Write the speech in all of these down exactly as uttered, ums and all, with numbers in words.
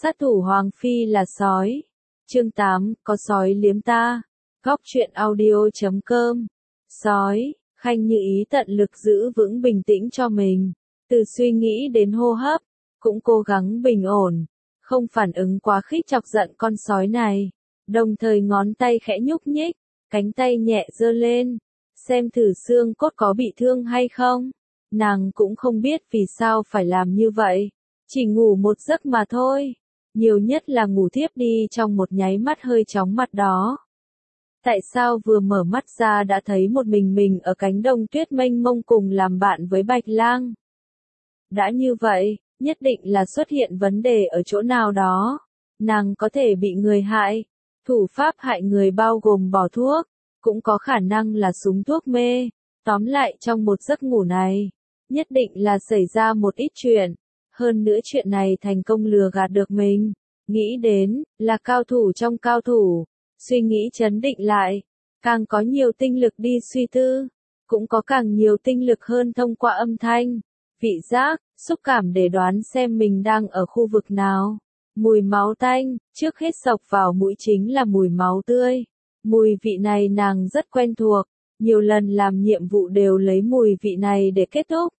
Sát thủ Hoàng Phi là sói. Chương tám, có sói liếm ta. Góc truyện audio chấm com. Sói, Khanh Như Ý tận lực giữ vững bình tĩnh cho mình. Từ suy nghĩ đến hô hấp, cũng cố gắng bình ổn. Không phản ứng quá khích chọc giận con sói này. Đồng thời ngón tay khẽ nhúc nhích, cánh tay nhẹ giơ lên. Xem thử xương cốt có bị thương hay không. Nàng cũng không biết vì sao phải làm như vậy. Chỉ ngủ một giấc mà thôi. Nhiều nhất là ngủ thiếp đi trong một nháy mắt hơi chóng mặt đó. Tại sao vừa mở mắt ra đã thấy một mình mình ở cánh đồng tuyết mênh mông cùng làm bạn với Bạch Lang? Đã như vậy, nhất định là xuất hiện vấn đề ở chỗ nào đó. Nàng có thể bị người hại. Thủ pháp hại người bao gồm bỏ thuốc, cũng có khả năng là súng thuốc mê. Tóm lại trong một giấc ngủ này, nhất định là xảy ra một ít chuyện. Hơn nữa chuyện này thành công lừa gạt được mình. Nghĩ đến, là cao thủ trong cao thủ. Suy nghĩ trấn định lại. Càng có nhiều tinh lực đi suy tư. Cũng có càng nhiều tinh lực hơn thông qua âm thanh, vị giác, xúc cảm để đoán xem mình đang ở khu vực nào. Mùi máu tanh, trước hết xộc vào mũi chính là mùi máu tươi. Mùi vị này nàng rất quen thuộc. Nhiều lần làm nhiệm vụ đều lấy mùi vị này để kết thúc.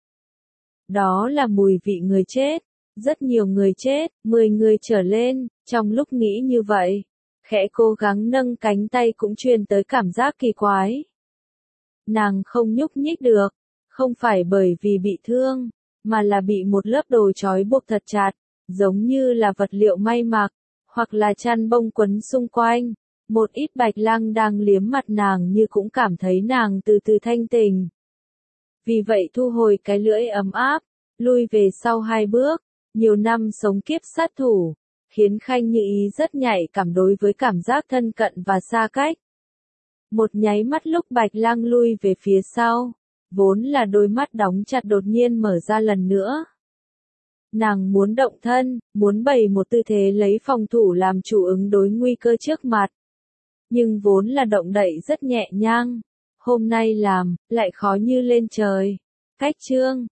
Đó là mùi vị người chết. Rất nhiều người chết, mười người trở lên. Trong lúc nghĩ như vậy, khẽ cố gắng nâng cánh tay cũng truyền tới cảm giác kỳ quái. Nàng không nhúc nhích được. Không phải bởi vì bị thương, mà là bị một lớp đồ trói buộc thật chặt, giống như là vật liệu may mặc, hoặc là chăn bông quấn xung quanh. Một ít Bạch Lang đang liếm mặt nàng như cũng cảm thấy nàng từ từ thanh tỉnh. Vì vậy thu hồi cái lưỡi ấm áp, lui về sau hai bước. Nhiều năm sống kiếp sát thủ, khiến Khanh Như Ý rất nhạy cảm đối với cảm giác thân cận và xa cách. Một nháy mắt lúc Bạch Lang lui về phía sau, vốn là đôi mắt đóng chặt đột nhiên mở ra lần nữa. Nàng muốn động thân, muốn bày một tư thế lấy phòng thủ làm chủ ứng đối nguy cơ trước mặt. Nhưng vốn là động đậy rất nhẹ nhàng. Hôm nay làm, lại khó như lên trời. Cách chương,